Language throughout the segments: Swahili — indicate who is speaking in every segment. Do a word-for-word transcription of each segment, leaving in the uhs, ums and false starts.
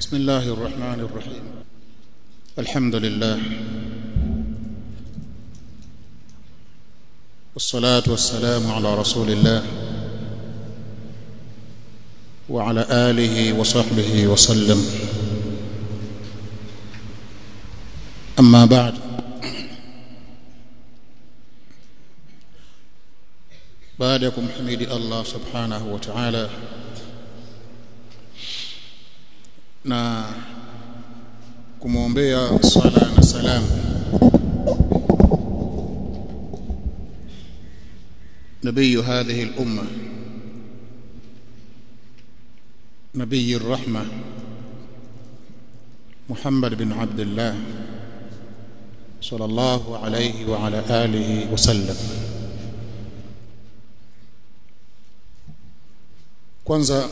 Speaker 1: بسم الله الرحمن الرحيم. الحمد لله والصلاة والسلام على رسول الله وعلى آله وصحبه وسلم. أما بعد، بعدكم حميد الله سبحانه وتعالى na kumwombea sala na salam nabii hadhihi al-umma, nabii ar-rahma Muhammad bin Abdullah sallallahu alayhi wa ala alihi wa sallam. Kwanza,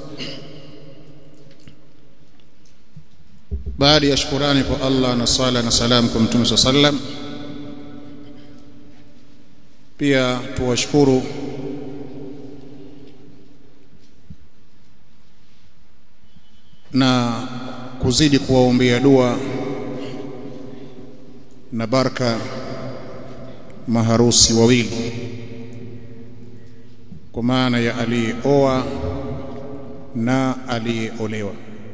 Speaker 1: baada ya shukrani kwa Allah na sala na salam kwa Mtume sallam, pia tuwashukuru na kuzidi kuwaombea dua na baraka maharusi wawili, kwa maana ya aliyeoa na aliyeolewa.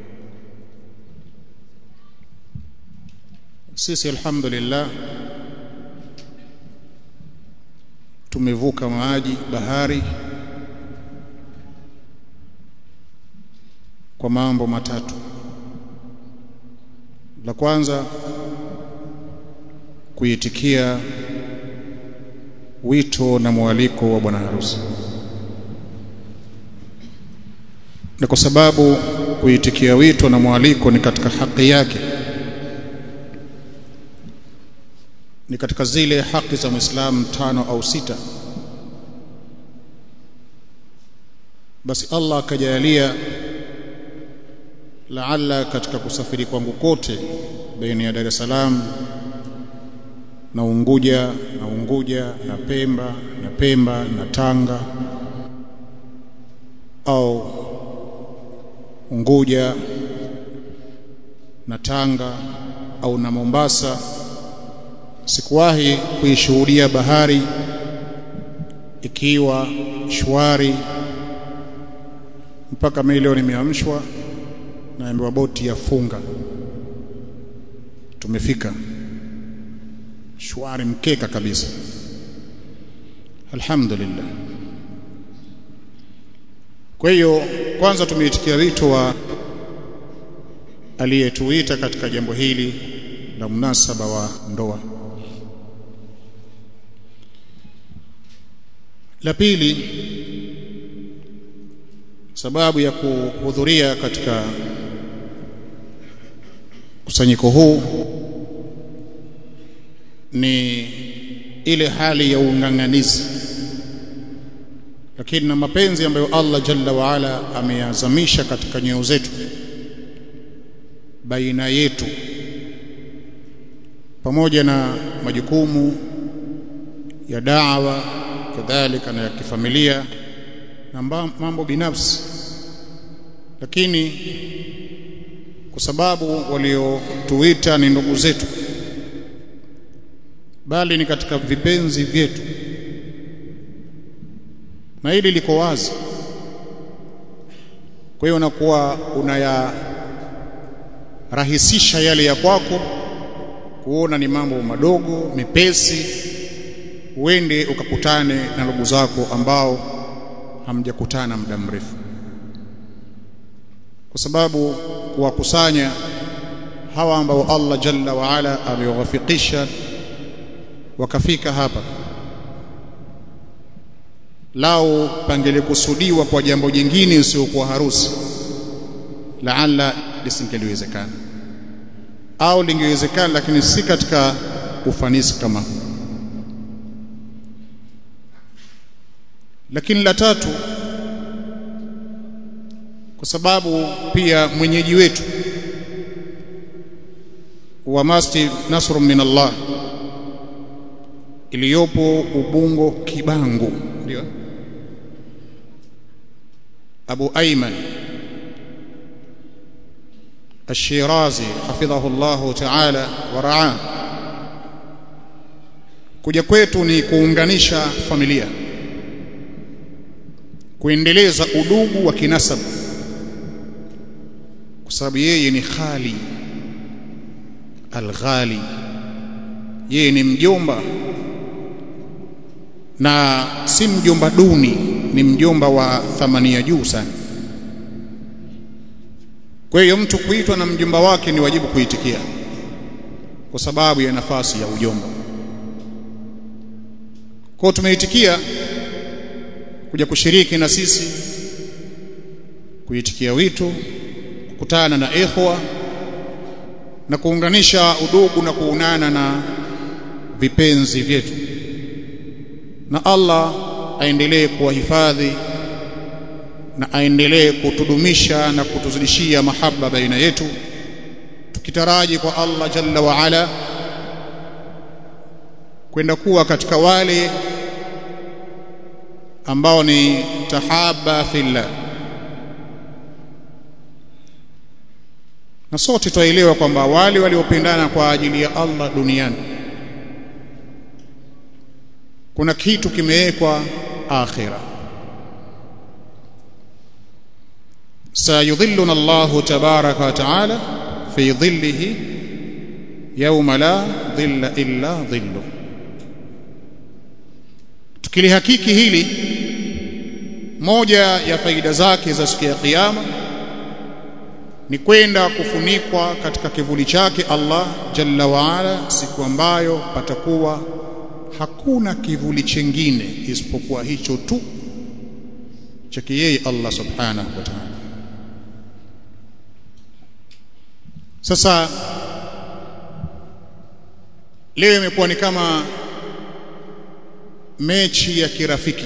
Speaker 1: Sisi alhamdulillah tumevuka maji bahari kwa mambo matatu. La kwanza, kuitikia wito na mwaliko wa bwana harusi, na kwa sababu kuitikia wito na mwaliko ni katika haki yake, ni katika zile haki za Muislamu tano au sita, basi Allah akajalia laalla katika kusafiri kwangu kote baina ya Dar es Salaam na Unguja na Unguja na Pemba na Pemba na Tanga, au Unguja na Tanga au na Mombasa, sikuwahi kuishuhudia bahari ikiwa shwari mpaka mimi leo nimeamshwa naambiwa boti yafunga, tumefika shwari mkeka kabisa. Alhamdulillah. Kwa hiyo kwanza tumeitikia wito wa aliyetuita katika jambo hili la munasaba wa ndoa. La pili, sababu ya kuhudhuria katika kusanyiko huu ni ile hali ya ung'ang'anizi, lakini na mapenzi ambayo Allah jalla wa ala ameyazamisha katika nyoyo zetu baina yetu, pamoja na majukumu ya da'wa kadhalika na ya kifamilia na mambo binafsi, lakini kwa sababu waliotuita ni ndugu zetu, bali ni katika vipenzi vyetu, na hili liko wazi. Kwa hiyo unakuwa unayarahisisha yale ya kwako, kuona ni mambo madogo mepesi, uende ukakutane na ndugu zako ambao hamjakutana muda mrefu, kwa sababu kuwakusanya hawa ambao Allah jalla wa ala amewafikisha wakafika hapa, lao pangelikusudiwa kwa jambo jingine usiokuwa harusi, laalla lisingeliwezekana, au lingewezekana lakini si katika ufanisi kama huu. Lakini la tatu, kwa sababu pia mwenyeji wetu wa Masjid Nasr min Allah iliyopo Ubungo Kibangu, ndio Abu Ayman Ash-Shirazi hafidhahu Allah ta'ala wa ra'a. Kuja kwetu ni kuunganisha familia, kuendeleza udugu wa kinasab, kwa sababu yeye ni khali al-ghali, yeye ni mjomba, na si mjomba duni, ni mjomba wa thamani ya juu sana. Kwa hiyo mtu kuitwa na mjomba wake ni wajibu kuitikia kwa sababu ya nafasi ya ujomba. Kwa tumeitikia kuja kushiriki na sisi, kuitikia wito, kukutana na ikhwa na kuunganisha udugu na kuunana na vipenzi vyetu. Na Allah aendelee kuwahifadhi na aendelee kutudumisha na kutuzidishia mahaba baina yetu, tukitaraji kwa Allah jalla wa ala kwenda kuwa katika wale ambao ni tahaba fillah. Na sote tuelewa kwamba wale waliopendana kwa ajili ya Allah duniani kuna kitu kimewekwa akhira. Sayudhilluna Allahu tabaraka wa taala fi dhillihi yawma la dhilla illa dhillu. Tukilihakiki hili, moja ya faida zake za siku ya kiyama ni kwenda kufunikwa katika kivuli chake Allah jalla wa ala, siku ambayo patakuwa hakuna kivuli chengine isipokuwa hicho tu chake yeye Allah subhanahu wa ta'ala. Sasa leo imekuwa ni kama mechi ya kirafiki,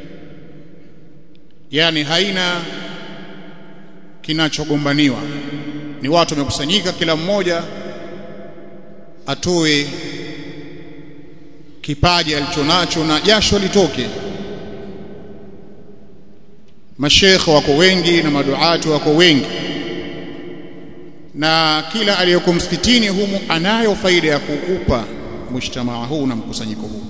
Speaker 1: yani haina kinachogombaniwa, ni watu wamekusanyika, kila mmoja atoe kipaji alichonacho na jasho litoke. Mashekhe wako wengi na maduati wako wengi, na kila aliyeko msikitini humu anayo faida ya kuupa mujtamaa huu na mkusanyiko huu,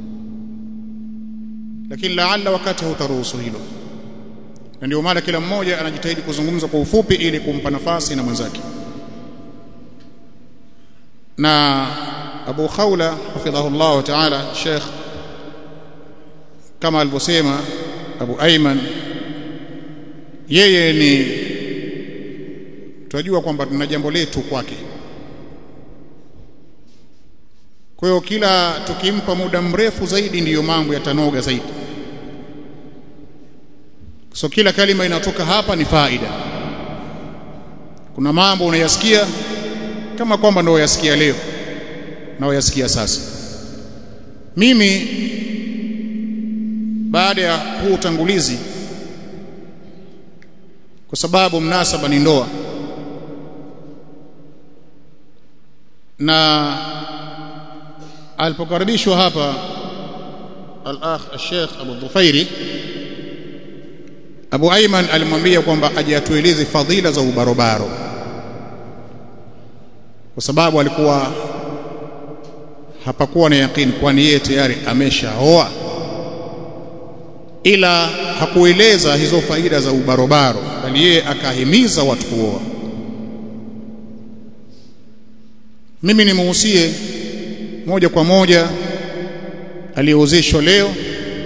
Speaker 1: lakini laalla wakati hautaruhusu hilo, na ndio maana kila mmoja anajitahidi kuzungumza kwa ufupi ili kumpa nafasi na mwenzake. Na Abu Khawla hafidhahu Allah ta'ala, Sheikh, kama alivyosema Abu Ayman, yeye ni tunajua kwamba tuna jambo letu kwake. Kwa hiyo kila tukimpa muda mrefu zaidi ndiyo mambo yatanoga zaidi. So kila kalima inatoka hapa ni faida. Kuna mambo unayasikia kama kwamba ndio yasikia leo na uyasikia sasa. Mimi baada ya huu utangulizi, kwa sababu mnasaba ni ndoa, na alipokaribishwa hapa al-akh al-sheikh Abu Dhufairi, Abu Ayman alimwambia kwamba aje atueleze fadhila za ubarobaro, kwa sababu alikuwa hapakuwa na yakini, kwani yeye tayari ameshaoa, ila hakueleza hizo faida za ubarobaro, bali yeye akahimiza watu kuoa. Mimi nimuhusie moja kwa moja aliyeozeshwa leo,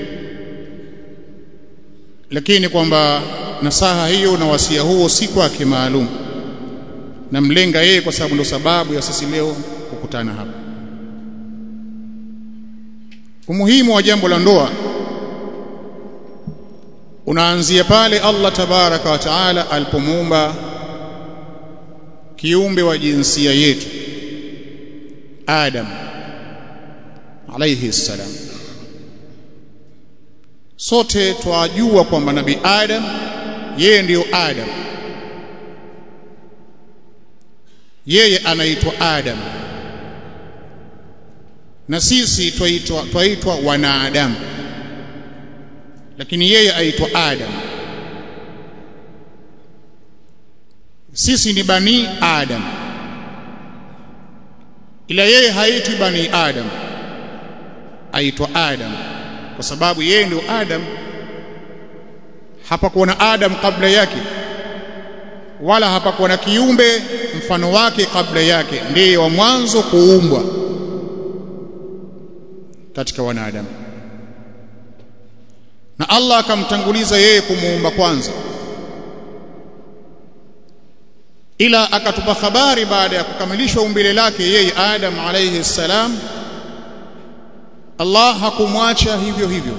Speaker 1: lakini kwamba nasaha hiyo na wasia huo si kwake maalum, na mlenga yeye kwa sababu ndo sababu ya sisi leo kukutana hapa. Umuhimu wa jambo la ndoa unaanzia pale Allah tabaraka wa taala alipomuumba kiumbe wa jinsia yetu Adam alayhi salam. Sote twajua kwamba Nabii Adam yeye ndiyo Adam, yeye anaitwa Adam, na sisi twaitwa twaitwa wanadamu, lakini yeye aitwa Adam. sisi ni bani Adam, ila yeye haitwi bani Adam, aitwa Adam kwa sababu yeye ndio Adam. Hapakuwa na Adam kabla yake, wala hapakuwa na kiumbe mfano wake kabla yake. Ndiye wa mwanzo kuumbwa katika wanadamu, na Allah akamtanguliza yeye kumuumba kwanza, ila akatupa habari baada ya kukamilishwa umbile lake yeye Adam alayhi salam, Allah hakumwacha hivyo hivyo,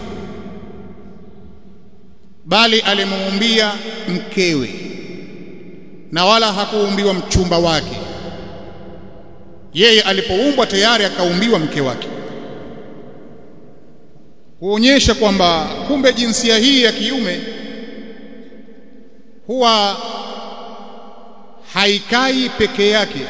Speaker 1: bali alimuumbia mkewe, na wala hakuumbiwa mchumba wake. Yeye alipoumbwa tayari akaumbiwa mke wake, kuonyesha kwamba kumbe jinsia hii ya kiume huwa haikai peke yake,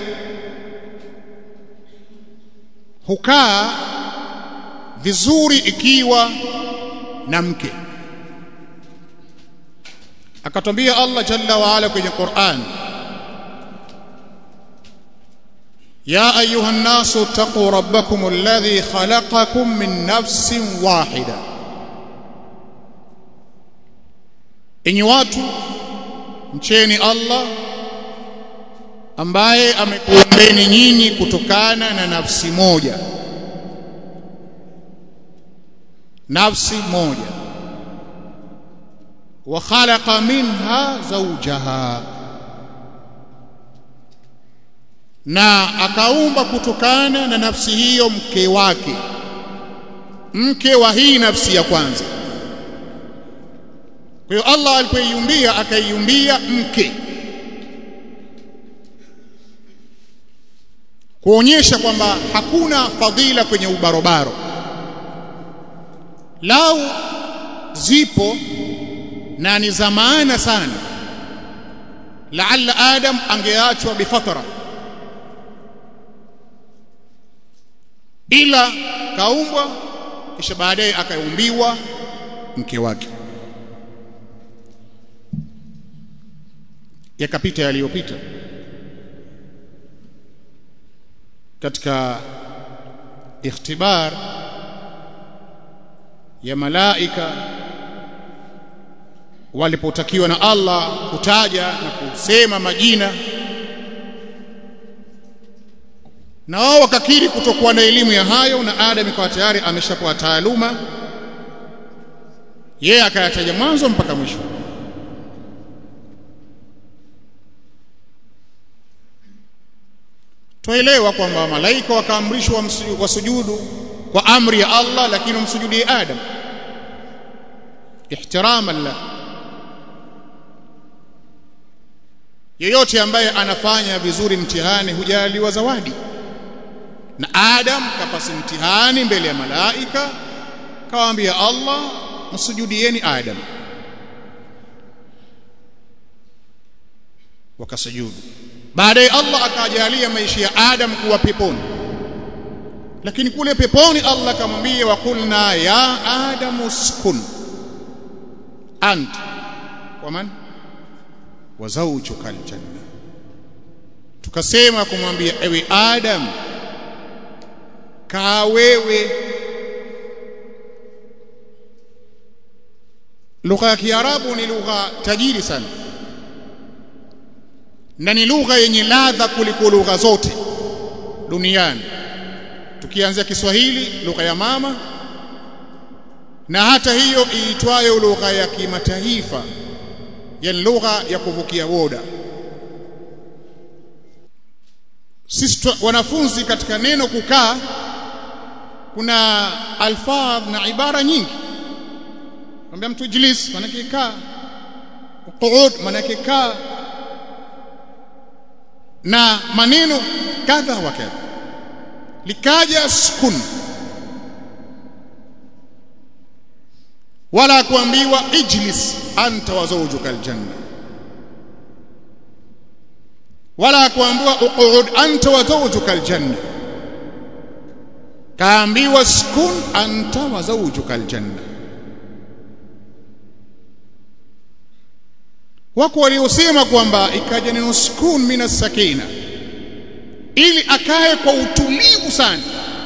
Speaker 1: hukaa vizuri ikiwa na mke. Akatwambia Allah jalla wa ala kwenye Qur'an, ya ayuha an-nasu taqu rabbakum alladhi khalaqakum min nafsin wahida, enyi watu mcheni Allah ambaye amekuumbeni nyinyi kutokana na nafsi moja, nafsi moja. Wa khalaqa minha zawjaha, na akaumba kutokana na nafsi hiyo mke wake, mke wa hii nafsi ya kwanza. Kwa hiyo Allah alipoiumbia akaiumbia mke, kuonyesha kwamba hakuna fadhila kwenye ubarobaro. Lau zipo na ni za maana sana, laalla Adam angeachwa bifatra, ila kaumbwa kisha baadaye akaumbiwa mke wake. Yakapita yaliyopita katika ikhtibar ya malaika walipotakiwa na Allah kutaja na kusema majina, na wao wakakiri kutokuwa na elimu ya hayo, na Adam ikawa tayari ameshakuwa taaluma, yeye akayataja mwanzo mpaka mwisho. Tuelewa kwamba malaika wakaamrishwa wasujudu kwa amri ya Allah, lakini wamsujudie Adam ihtiraman la. Yeyote ambaye anafanya vizuri mtihani hujaliwa zawadi, na Adam kapasi mtihani mbele ya malaika, kawaambia Allah msujudieni Adam, wakasujudu. Baadaye Allah akajalia maisha ya Adam kuwa peponi, lakini kule peponi Allah akamwambia, wa qulna ya Adam uskun ant wa man wa zawjuka aljanna, tukasema kumwambia ewe Adam, kaa wewe. Lugha ya Kiarabu ni lugha tajiri sana, na ni lugha yenye ladha kuliko lugha zote duniani, tukianzia Kiswahili lugha ya mama, na hata hiyo iitwayo lugha ya kimataifa, yani lugha ya kuvukia boda. Sisi wanafunzi katika neno kukaa kuna alfadh na ibara nyingi. Mwambia mtu ijlis, maana yake kaa, qu'ud maana yake kaa, na maneno kadha wa kadha. Likaja sukun, wala kuambiwa ijlis anta wa zawjuka aljanna, wala kuambiwa uqud anta wa zawjuka aljanna, kaambiwa sukun anta wa zawjuka aljanna. Wako waliosema kwamba ikaja neno sukun minas sakina ili akae kwa utulivu sana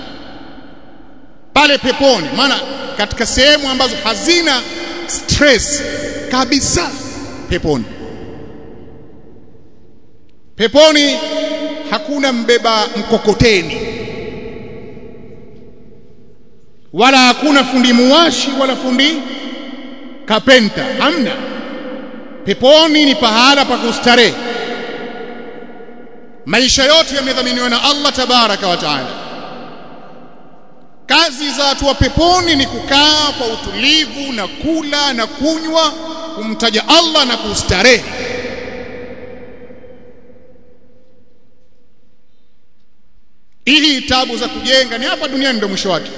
Speaker 1: pale peponi, maana katika sehemu ambazo hazina stress kabisa peponi. Peponi hakuna mbeba mkokoteni, wala hakuna fundi muwashi wala fundi kapenta, hamna. Peponi ni pahala pa kustarehe. Maisha yote yamedhaminiwa na Allah tabaraka wa taala. Kazi za watu wa peponi ni kukaa kwa utulivu na kula na kunywa, kumtaja Allah na kustarehe. Ili tabu za kujenga ni hapa duniani ndio mwisho wake.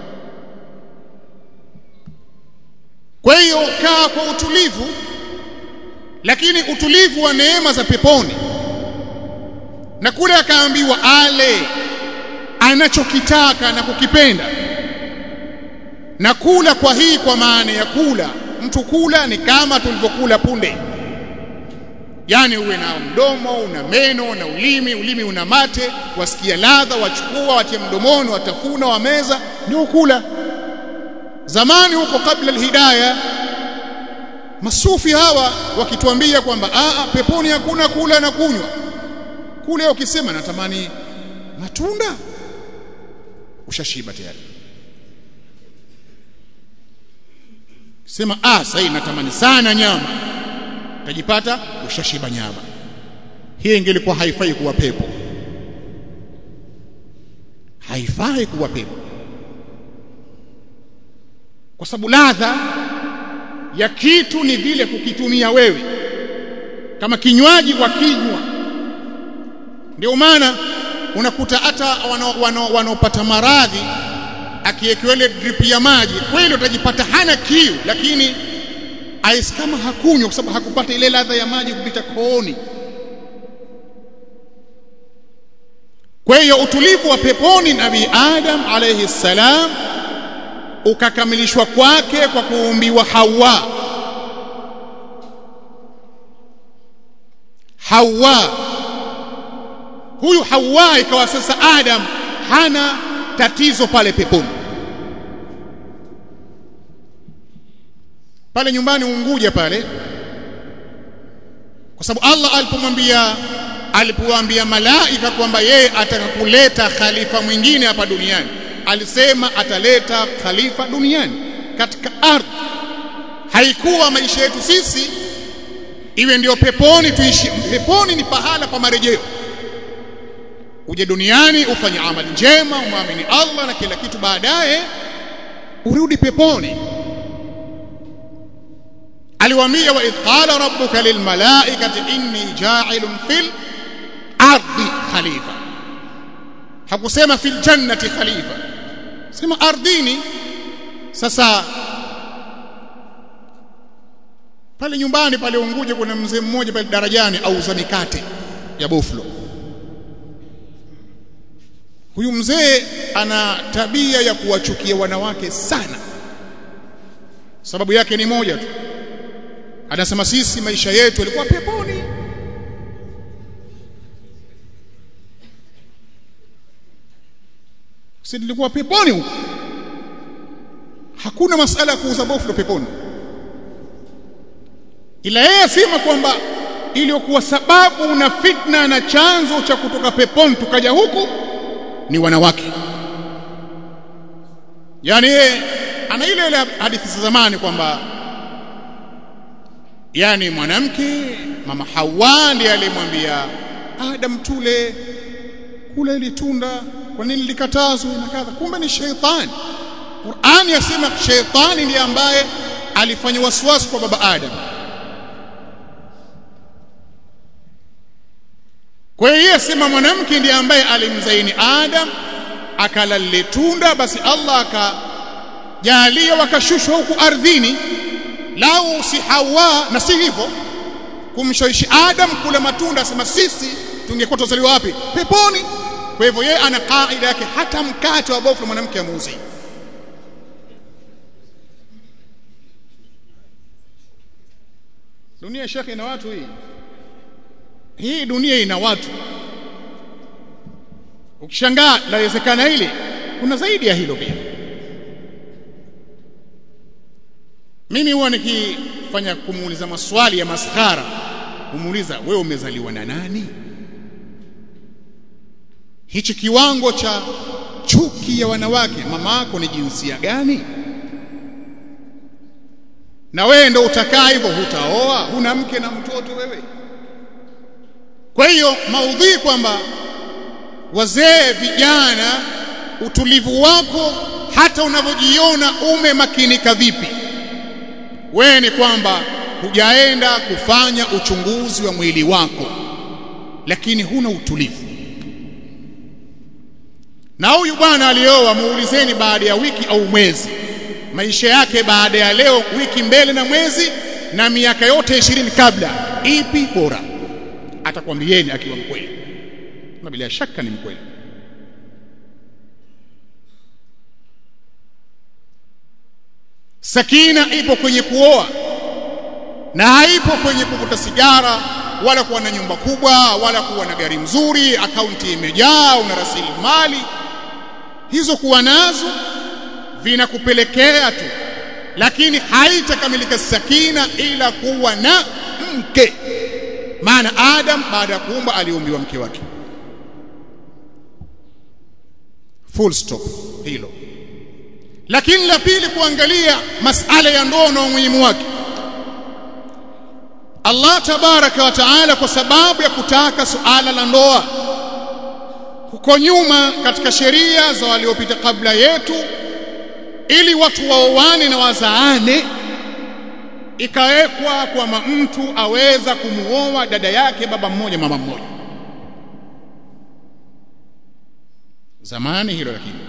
Speaker 1: Kwa hiyo kaa kwa utulivu, lakini utulivu wa neema za peponi. Na kule akaambiwa ale anachokitaka na kukipenda. Na kula kwa hii kwa maana ya kula, mtu kula ni kama tulivyokula punde. Yani uwe na mdomo, una meno, na ulimi, ulimi una mate, wasikia ladha, wachukua, watie mdomoni, watafuna, wameza, ndio kula. Zamani huko kabla alhidayah, masufi hawa wakituambia kwamba a peponi hakuna kula na kunywa. Kule ukisema natamani matunda, ushashiba tayari. Sema ah sasa natamani sana nyama, utajipata ushashiba nyama. Hii ingelikuwa haifai kuwa pepo. Haifai kuwa pepo. Kwa sababu ladha ya kitu ni vile kukitumia wewe. Kama kinywaji kwa kinywa. Ndio maana unakuta hata wanaopata maradhi akiwekewa ile drip ya maji, kweli utajipata hana kiu, lakini ais kama hakunywa kwa sababu hakupata ile ladha ya maji kupita kooni. Kwa hiyo utulivu wa peponi Nabii Adam alayhi salam ukakamilishwa kwake kwa kuumbiwa Hawa. Hawa huyu Hawa ikawa sasa Adam hana tatizo pale peponi. Pale nyumbani Unguja pale, kwa sababu Allah alipomwambia alipowaambia malaika kwamba yeye atakakuleta khalifa mwingine hapa duniani, alisema ataleta khalifa duniani katika ardhi. Haikuwa maisha yetu sisi iwe ndio peponi tuishi. Peponi ni pahala pa marejeo. Uje duniani ufanye amali njema, umwamini Allah na kila kitu, baadaye urudi peponi. Aliwaambia wa idh qala rabbuka lil malaikati inni ja'ilun fil ardi khalifa. Hakusema fil jannati khalifa, sema ardhini. Sasa pale nyumbani pale Unguja kuna mzee mmoja pale darajani auza mikate ya boflo. Huyu mzee ana tabia ya kuwachukia wanawake sana. Sababu yake ni moja tu. Anasema sisi maisha yetu yalikuwa peponi. Sisi tulikuwa peponi huko. Hakuna masala ya kuuza boflo peponi. Ila yeye asema kwamba iliyokuwa sababu na fitna na chanzo cha kutoka peponi tukaja huku ni wanawake. Yani ana ile ile hadithi za zamani kwamba yani mwanamke mama Hawa ndiye alimwambia Adam tule kula ile tunda, kwa nini likatazwa na kadha. Kumbe ni sheitani. Qur'ani yasema sheitani ndiye ambaye alifanya waswasi kwa baba Adam. Kwa hiyo yasema mwanamke ndiye ambaye alimzaini Adam akala lile tunda, basi Allah akajalia wakashushwa huku ardhini. Lau si Hawa na si hivyo kumshawishi Adam kula matunda, asema sisi tungekuwa tuzaliwa wapi? Peponi. Kwa hivyo yeye ana kaida yake, hata mkate wa boflo mwanamke amuuzi. Dunia shekhi ina watu hii. Hii dunia ina watu. Ukishangaa lawezekana hili, kuna zaidi ya hilo pia. Mimi huwa nikifanya kumuuliza maswali ya maskhara, kumuuliza wewe umezaliwa na nani? Hichi kiwango cha chuki ya wanawake, mama yako ni jinsia gani? Na wewe ndio utakaa hivyo, hutaoa, huna mke na mtoto wewe. Kwa hiyo maudhui kwamba wazee, vijana, utulivu wako hata unavyojiona umemakinika vipi, wewe ni kwamba hujaenda kufanya uchunguzi wa mwili wako, lakini huna utulivu. Na huyu bwana alioa, muulizeni baada ya wiki au mwezi, maisha yake baada ya leo, wiki mbele na mwezi na miaka yote ishirini kabla, ipi bora? Atakwambieni akiwa mkweli, na bila shaka ni mkweli. Sakina ipo kwenye kuoa na haipo kwenye kuvuta sigara, wala kuwa na nyumba kubwa, wala kuwa na gari mzuri, akaunti imejaa, una rasilimali. Hizo kuwa nazo vinakupelekea tu, lakini haitakamilika sakina ila kuwa na mke. Maana Adam baada ya kuumba aliumbiwa mke wake, full stop hilo. Lakini la pili, kuangalia masala ya ndoa na umuhimu wake. Allah tabaraka wa taala, kwa sababu ya kutaka suala la ndoa, huko nyuma katika sheria za waliopita kabla yetu, ili watu waoane na wazaane, ikawekwa kwamba mtu aweza kumuoa dada yake baba mmoja mama mmoja. Zamani hilo, lakini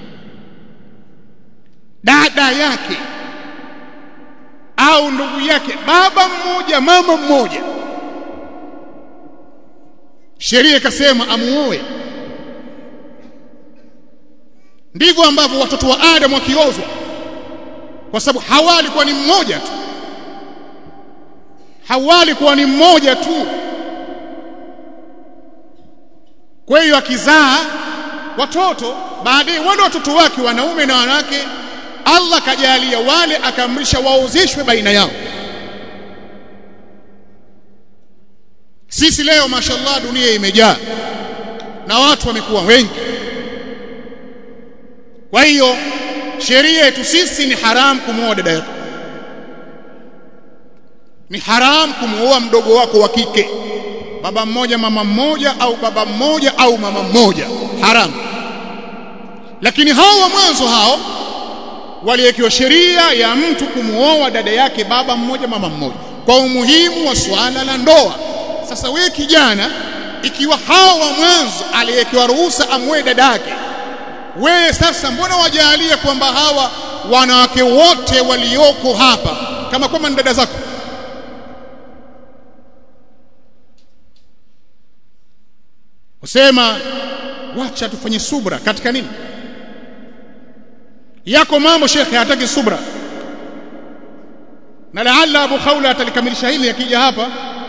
Speaker 1: dada yake au ndugu yake baba mmoja mama mmoja, sheria ikasema amuoe. Ndivyo ambavyo watoto wa Adam wakiozwa, kwa sababu Hawa alikuwa ni mmoja tu. Hawa alikuwa ni mmoja tu. Kwa hiyo akizaa watoto, baadaye wale watoto wake wanaume na wanawake, Allah kajalia wale, akaamrisha waozeshwe baina yao. Sisi leo mashallah dunia imejaa na watu wamekuwa wengi. Kwa hiyo sheria yetu sisi ni haram kumuoa dada yako, ni haram kumuoa mdogo wako wa kike, baba mmoja mama mmoja, au baba mmoja au mama mmoja, haram. Lakini hao wa mwanzo hao waliwekewa sheria ya mtu kumuoa dada yake baba mmoja mama mmoja, kwa umuhimu wa swala la ndoa. Sasa wewe kijana, ikiwa hao wa mwanzo aliyewekewa ruhusa amwoe dada yake, wewe sasa mbona wajalia kwamba hawa wanawake wote walioko hapa kama kwamba ni dada zako? Usema wacha tufanye subra katika nini? Yako mambo shekhe hataki subra, na laalla Abu Khawla atalikamilisha hili akija hapa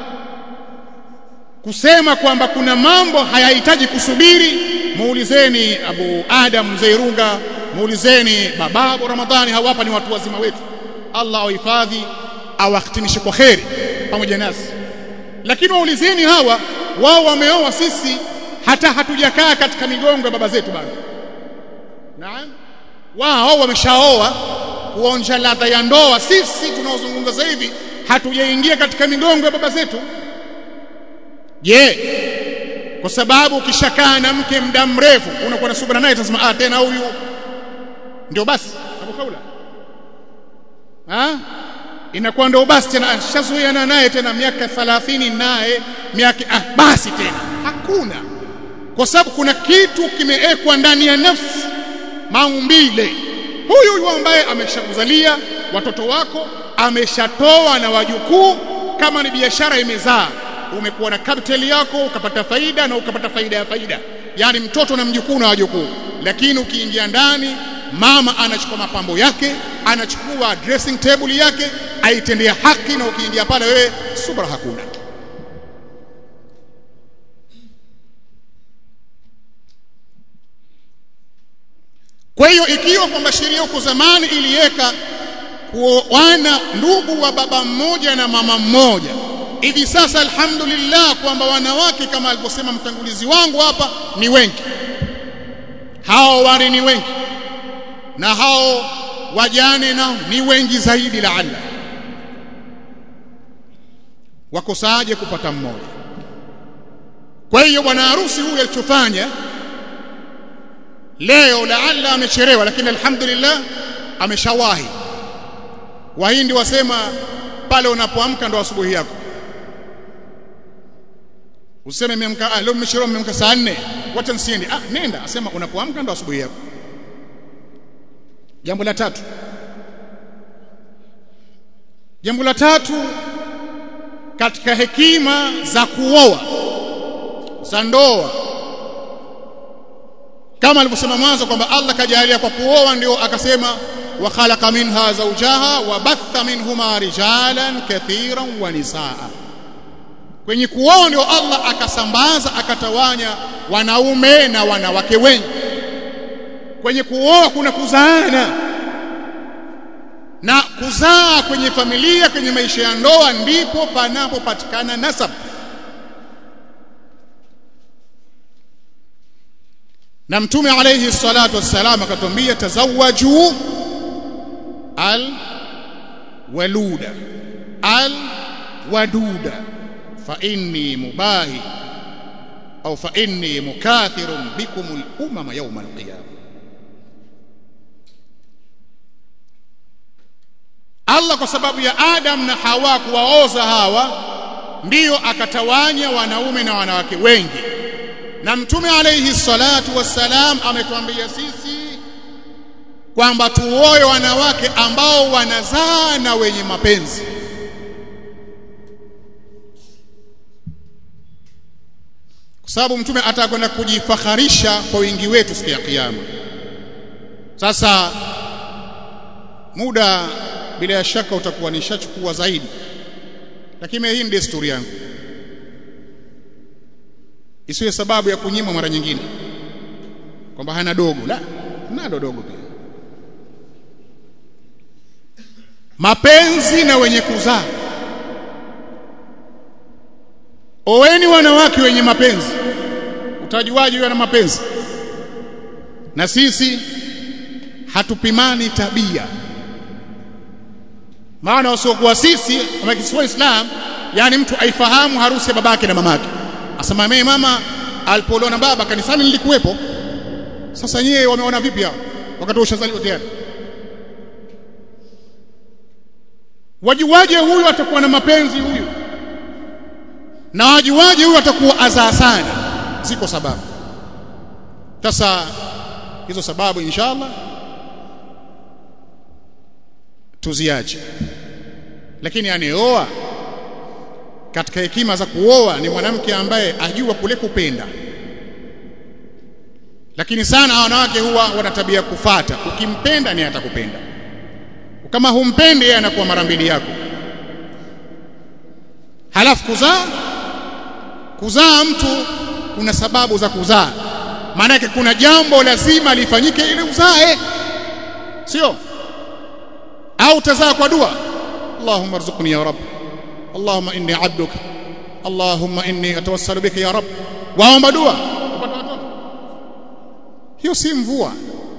Speaker 1: kusema kwamba kuna mambo hayahitaji kusubiri. Muulizeni Abu Adam Zairunga, muulizeni bababu Ramadhani, hawa hapa ni watu wazima wetu, Allah awahifadhi, awahitimishe kwa kheri pamoja nasi. Lakini waulizeni hawa, wao wameoa, sisi hata hatujakaa katika migongo ya baba zetu bado. Naam, wao wameshaoa kuonja ladha ya ndoa. Sisi tunaozungumza sasa hivi hatujaingia katika migongo ya baba zetu. Je, yeah. Kwa sababu ukishakaa na mke muda mrefu unakuwa na subira naye, utasema ah, tena huyu ndio basi Abu Khawla, ah, inakuwa ndio basi tena, shazoeana naye tena miaka thelathini naye miaka, ah, basi tena. Hakuna, kwa sababu kuna kitu kimeekwa ndani ya nafsi, maumbile. Huyu huyu ambaye ameshakuzalia watoto wako, ameshatoa na wajukuu, kama ni biashara imezaa, umekuwa na capital yako, ukapata faida na ukapata faida ya faida, yani mtoto na mjukuu na wajukuu. Lakini ukiingia ndani, mama anachukua mapambo yake, anachukua dressing table yake, aitendea haki, na ukiingia pale wewe subra hakuna. Kwa hiyo ikiwa kwamba sheria huko zamani iliweka kuoana ndugu wa baba mmoja na mama mmoja, hivi sasa alhamdulillah kwamba wanawake kama alivyosema mtangulizi wangu hapa ni wengi, hao wari ni wengi, na hao wajane nao ni wengi zaidi. Laala wakosaje kupata mmoja? Kwa hiyo bwana harusi huyu alichofanya leo laala amechelewa, lakini alhamdulillah ameshawahi. Wahindi wasema pale unapoamka ndo asubuhi yako. Useme nimeamka, ah leo nimechelewa, nimeamka saa nne, wacha nisiende. Ah nenda, asema unapoamka ndo asubuhi yako. Jambo la tatu, jambo la tatu katika hekima za kuoa za ndoa, kama alivyosema mwanzo kwamba Allah kajalia kwa kuoa ndio akasema wa khalaqa minha zawjaha wa batha minhuma rijalan kathiran wa nisaa. Kwenye kuoa ndio Allah akasambaza akatawanya wanaume na wanawake wengi. Kwenye kuoa kuna kuzaana, na kuzaa kwenye familia, kwenye maisha ya ndoa ndipo panapopatikana nasab. Na Mtume alayhi salatu wassalam akatwambia tazawwaju al waluda al waduda fa inni mubahi au fa inni mukathirun bikum al umama yawm al qiyamah. Allah kwa sababu ya Adam na Hawa kuwaoza hawa ndiyo akatawanya wanaume na wanawake wengi. Na Mtume alayhi salatu wassalam ametuambia sisi kwamba tuoe wanawake ambao wanazaa na wenye mapenzi. Kwa sababu Mtume atakwenda kujifakharisha kwa wingi wetu siku ya kiyama. Sasa muda bila shaka utakuwa nishachukua zaidi, lakini hii ni desturi yangu, isiwe sababu ya kunyima mara nyingine kwamba hana dogo. La, nalo dogo pia. Mapenzi na wenye kuzaa. Oweni wanawake wenye mapenzi. Utajuaje yeye ana mapenzi? Na sisi hatupimani tabia. Maana wasiokuwa sisi kama kiswa Islam, yani mtu aifahamu harusi ya babake na mamake. Asema mimi mama alipolewa na baba kanisani nilikuwepo. Sasa nyewe wameona vipi hao wakati ushazaliwa tayari? Wajuaje huyu atakuwa na mapenzi huyu? Na wajuaje huyu atakuwa azaa sana? Ziko sababu. Sasa hizo sababu inshallah tuziache. Lakini aneoa, katika hekima za kuoa ni mwanamke ambaye ajua kule kupenda. Lakini sana wanawake huwa wana tabia kufuata, ukimpenda ni atakupenda, kama humpendi yeye anakuwa mara mbili yako. Halafu kuzaa, kuzaa mtu kuna sababu za kuzaa, maana yake kuna jambo lazima lifanyike ili uzae, sio au tazaa kwa dua. Allahumma arzuqni ya rab, Allahumma inni abduka, Allahumma inni atawassalu bika ya rab. Waomba dua upata watoto. Hiyo si mvua.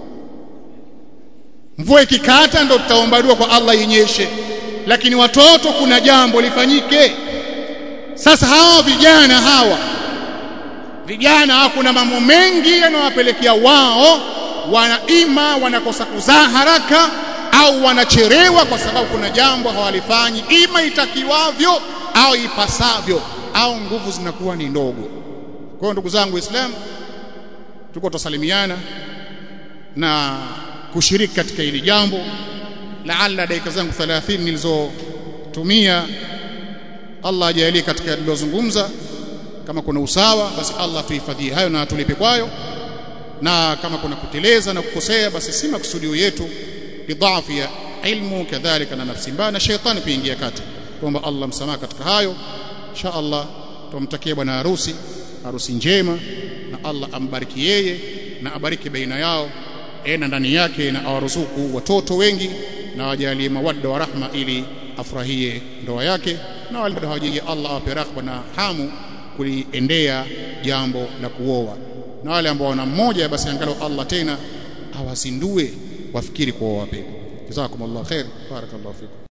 Speaker 1: Mvua ikikata ndio tutaomba dua kwa Allah inyeshe, lakini watoto kuna jambo lifanyike. Sasa hawa vijana hawa vijana hawa kuna mambo mengi yanawapelekea wao wanaima wanakosa kuzaa haraka au wanacherewa kwa sababu kuna jambo hawalifanyi ima itakiwavyo au ipasavyo, au nguvu zinakuwa ni ndogo. Kwa hiyo ndugu zangu Waislamu, tuko tusalimiana na kushiriki katika hili jambo. Laalla dakika zangu thelathini nilizotumia Allah ajalie katika nilizozungumza, kama kuna usawa basi Allah tuhifadhie hayo na tulipe kwayo, na kama kuna kuteleza na kukosea basi si makusudio yetu, bidhaafi ilmu, kadhalika na nafsi mbaya na shetani kuingia kati. Tuomba Allah msamaha katika hayo. Insha Allah tumtakie bwana harusi harusi njema, na Allah ambariki yeye na abariki baina yao na ndani yake, na awaruzuku watoto wengi na wajalie mawadda wa rahma ili afurahie ndoa yake, na wale bado hawajaji Allah awape raghba na hamu kuliendea jambo la kuoa, na wale ambao wana mmoja basi angalau Allah tena awazindue wafikiri kuoa pia. Jazakumullahu khair, barakallahu fikum.